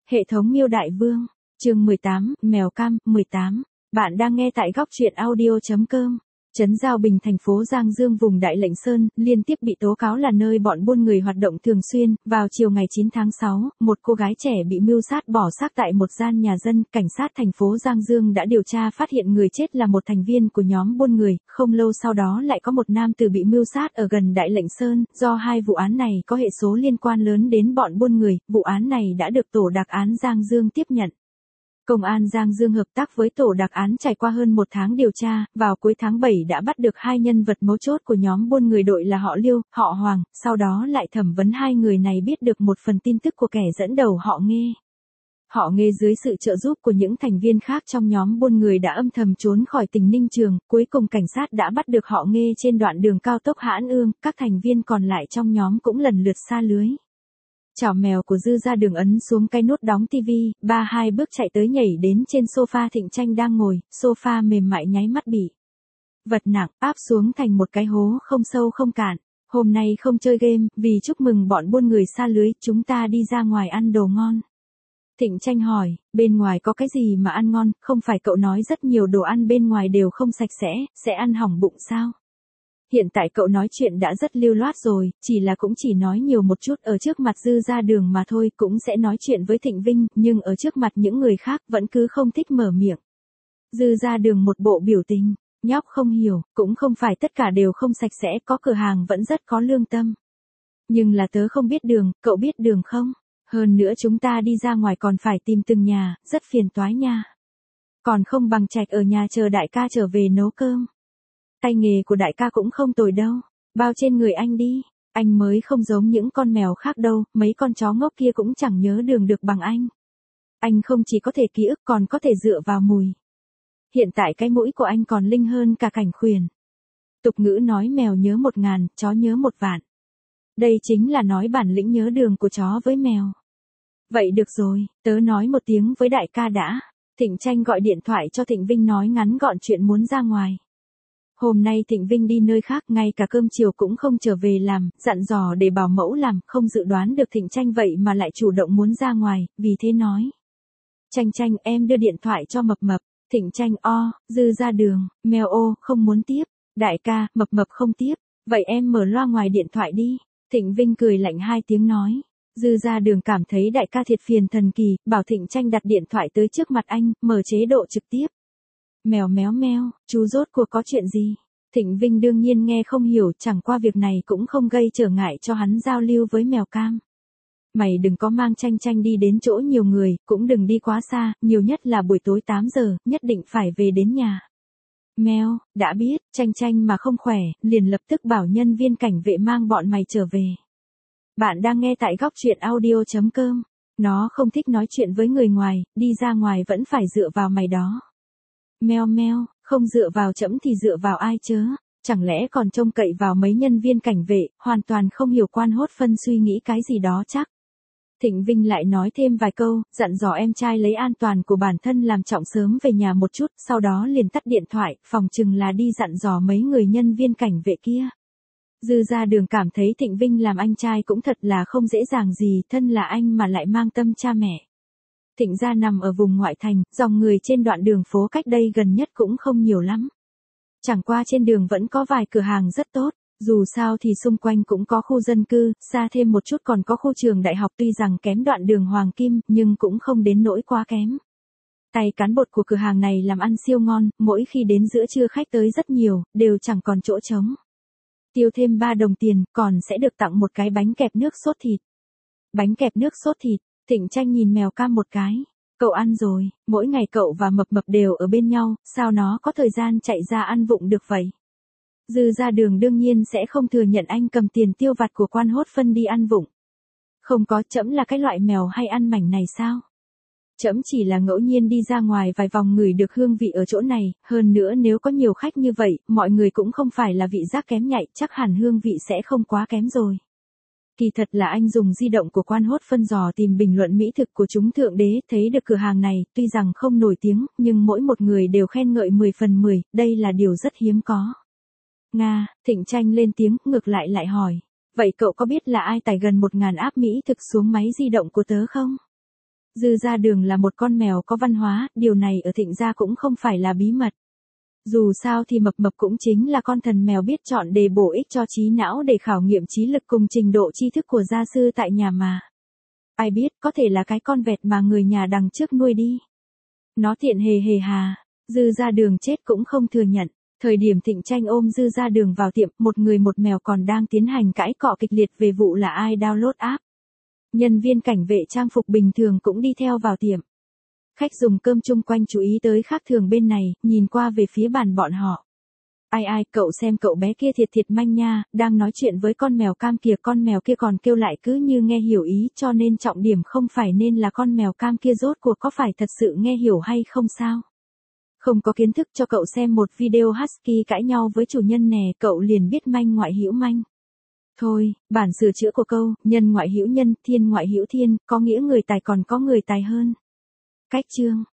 Hệ thống Miêu Đại Vương, chương 18, Mèo Cam, 18. Bạn đang nghe tại góc truyện audio.com. Trấn Giao Bình thành phố Giang Dương vùng Đại Lệnh Sơn, liên tiếp bị tố cáo là nơi bọn buôn người hoạt động thường xuyên. Vào chiều ngày 9 tháng 6, một cô gái trẻ bị mưu sát bỏ xác tại một gian nhà dân. Cảnh sát thành phố Giang Dương đã điều tra phát hiện người chết là một thành viên của nhóm buôn người. Không lâu sau đó lại có một nam tử bị mưu sát ở gần Đại Lệnh Sơn. Do hai vụ án này có hệ số liên quan lớn đến bọn buôn người, vụ án này đã được Tổ đặc án Giang Dương tiếp nhận. Công an Giang Dương hợp tác với Tổ đặc án trải qua hơn một tháng điều tra, vào cuối tháng 7 đã bắt được hai nhân vật mấu chốt của nhóm buôn người đội là họ Liêu, họ Hoàng, sau đó lại thẩm vấn hai người này biết được một phần tin tức của kẻ dẫn đầu họ Nghê. Họ Nghê dưới sự trợ giúp của những thành viên khác trong nhóm buôn người đã âm thầm trốn khỏi tỉnh Ninh Trường, cuối cùng cảnh sát đã bắt được họ Nghê trên đoạn đường cao tốc Hãn Ương, các thành viên còn lại trong nhóm cũng lần lượt sa lưới. Chảo mèo của Dư Gia Đường ấn xuống cái nút đóng tivi, hai bước chạy tới nhảy đến trên sofa Thịnh Tranh đang ngồi, sofa mềm mại nháy mắt bị vật nặng áp xuống thành một cái hố không sâu không cạn. Hôm nay không chơi game, vì chúc mừng bọn buôn người sa lưới, chúng ta đi ra ngoài ăn đồ ngon. Thịnh Tranh hỏi, bên ngoài có cái gì mà ăn ngon, không phải cậu nói rất nhiều đồ ăn bên ngoài đều không sạch sẽ ăn hỏng bụng sao? Hiện tại cậu nói chuyện đã rất lưu loát rồi, chỉ là cũng chỉ nói nhiều một chút ở trước mặt Dư Gia Đường mà thôi, cũng sẽ nói chuyện với Thịnh Vinh, nhưng ở trước mặt những người khác vẫn cứ không thích mở miệng. Dư Gia Đường một bộ biểu tình, nhóc không hiểu, cũng không phải tất cả đều không sạch sẽ, có cửa hàng vẫn rất có lương tâm. Nhưng là tớ không biết đường, cậu biết đường không? Hơn nữa chúng ta đi ra ngoài còn phải tìm từng nhà, rất phiền toái nha. Còn không bằng trạch ở nhà chờ đại ca trở về nấu cơm. Tay nghề của đại ca cũng không tồi đâu, bao trên người anh đi, anh mới không giống những con mèo khác đâu, mấy con chó ngốc kia cũng chẳng nhớ đường được bằng anh. Anh không chỉ có thể ký ức còn có thể dựa vào mùi. Hiện tại cái mũi của anh còn linh hơn cả Cảnh Khuyển. Tục ngữ nói mèo nhớ 1000, chó nhớ 1 vạn. Đây chính là nói bản lĩnh nhớ đường của chó với mèo. Vậy được rồi, tớ nói một tiếng với đại ca đã. Thịnh Tranh gọi điện thoại cho Thịnh Vinh nói ngắn gọn chuyện muốn ra ngoài. Hôm nay Thịnh Vinh đi nơi khác, ngay cả cơm chiều cũng không trở về làm, dặn dò để bảo mẫu làm, không dự đoán được Thịnh Tranh vậy mà lại chủ động muốn ra ngoài, vì thế nói. Tranh em đưa điện thoại cho Mập Mập. Thịnh Tranh Dư Gia Đường, mèo không muốn tiếp. Đại ca, Mập không tiếp, vậy em mở loa ngoài điện thoại đi. Thịnh Vinh cười lạnh 2 tiếng nói. Dư Gia Đường cảm thấy đại ca thiệt phiền thần kỳ, bảo Thịnh Tranh đặt điện thoại tới trước mặt anh, mở chế độ trực tiếp. Mèo méo meo, chú rốt cuộc có chuyện gì? Thịnh Vinh đương nhiên nghe không hiểu, chẳng qua việc này cũng không gây trở ngại cho hắn giao lưu với mèo Cam. Mày đừng có mang Tranh đi đến chỗ nhiều người, cũng đừng đi quá xa, nhiều nhất là buổi tối 8 giờ, nhất định phải về đến nhà. Mèo, đã biết, Tranh mà không khỏe, liền lập tức bảo nhân viên cảnh vệ mang bọn mày trở về. Bạn đang nghe tại góc truyện audio.com. Nó không thích nói chuyện với người ngoài, đi ra ngoài vẫn phải dựa vào mày đó. Meo, không dựa vào trẫm thì dựa vào ai chớ, chẳng lẽ còn trông cậy vào mấy nhân viên cảnh vệ, hoàn toàn không hiểu Quan Hốt Phân suy nghĩ cái gì đó chắc. Thịnh Vinh lại nói thêm vài câu, dặn dò em trai lấy an toàn của bản thân làm trọng, sớm về nhà một chút, sau đó liền tắt điện thoại, phòng chừng là đi dặn dò mấy người nhân viên cảnh vệ kia. Dư Gia Đường cảm thấy Thịnh Vinh làm anh trai cũng thật là không dễ dàng gì, thân là anh mà lại mang tâm cha mẹ. Thịnh gia nằm ở vùng ngoại thành, dòng người trên đoạn đường phố cách đây gần nhất cũng không nhiều lắm. Chẳng qua trên đường vẫn có vài cửa hàng rất tốt, dù sao thì xung quanh cũng có khu dân cư, xa thêm một chút còn có khu trường đại học, tuy rằng kém đoạn đường Hoàng Kim, nhưng cũng không đến nỗi quá kém. Tay cán bột của cửa hàng này làm ăn siêu ngon, mỗi khi đến giữa trưa khách tới rất nhiều, đều chẳng còn chỗ trống. Tiêu thêm 3 đồng tiền, còn sẽ được tặng một cái bánh kẹp nước sốt thịt. Bánh kẹp nước sốt thịt. Thịnh Tranh nhìn mèo Cam một cái. Cậu ăn rồi, mỗi ngày cậu và Mập đều ở bên nhau, sao nó có thời gian chạy ra ăn vụng được vậy? Dư Gia Đường đương nhiên sẽ không thừa nhận anh cầm tiền tiêu vặt của Quan Hốt Phân đi ăn vụng. Không có, trẫm là cái loại mèo hay ăn mảnh này sao? Trẫm chỉ là ngẫu nhiên đi ra ngoài vài vòng ngửi được hương vị ở chỗ này, hơn nữa nếu có nhiều khách như vậy, mọi người cũng không phải là vị giác kém nhạy, chắc hẳn hương vị sẽ không quá kém rồi. Kỳ thật là anh dùng di động của Quan Hốt Phân dò tìm bình luận mỹ thực của chúng thượng đế, thấy được cửa hàng này, tuy rằng không nổi tiếng, nhưng mỗi một người đều khen ngợi 10 phần 10, đây là điều rất hiếm có. Nga, Thịnh Tranh lên tiếng, ngược lại hỏi. Vậy cậu có biết là ai tải gần 1000 app mỹ thực xuống máy di động của tớ không? Dư Gia Đường là một con mèo có văn hóa, điều này ở Thịnh gia cũng không phải là bí mật. Dù sao thì Mập Mập cũng chính là con thần mèo biết chọn đề bổ ích cho trí não để khảo nghiệm trí lực cùng trình độ tri thức của gia sư tại nhà mà. Ai biết, có thể là cái con vẹt mà người nhà đằng trước nuôi đi. Nó tiện hề hề hà. Dư Gia Đường chết cũng không thừa nhận. Thời điểm Thịnh Tranh ôm Dư Gia Đường vào tiệm, một người một mèo còn đang tiến hành cãi cọ kịch liệt về vụ là ai download app. Nhân viên cảnh vệ trang phục bình thường cũng đi theo vào tiệm. Khách dùng cơm chung quanh chú ý tới khác thường bên này, nhìn qua về phía bàn bọn họ. Ai ai, cậu xem cậu bé kia thiệt thiệt manh nha, đang nói chuyện với con mèo cam kìa, con mèo kia còn kêu lại cứ như nghe hiểu ý, cho nên trọng điểm không phải nên là con mèo cam kia rốt cuộc có phải thật sự nghe hiểu hay không sao. Không có kiến thức cho cậu xem một video husky cãi nhau với chủ nhân nè, cậu liền biết manh ngoại hữu manh. Thôi, bản sửa chữa của câu, nhân ngoại hữu nhân, thiên ngoại hữu thiên, có nghĩa người tài còn có người tài hơn. Cách chương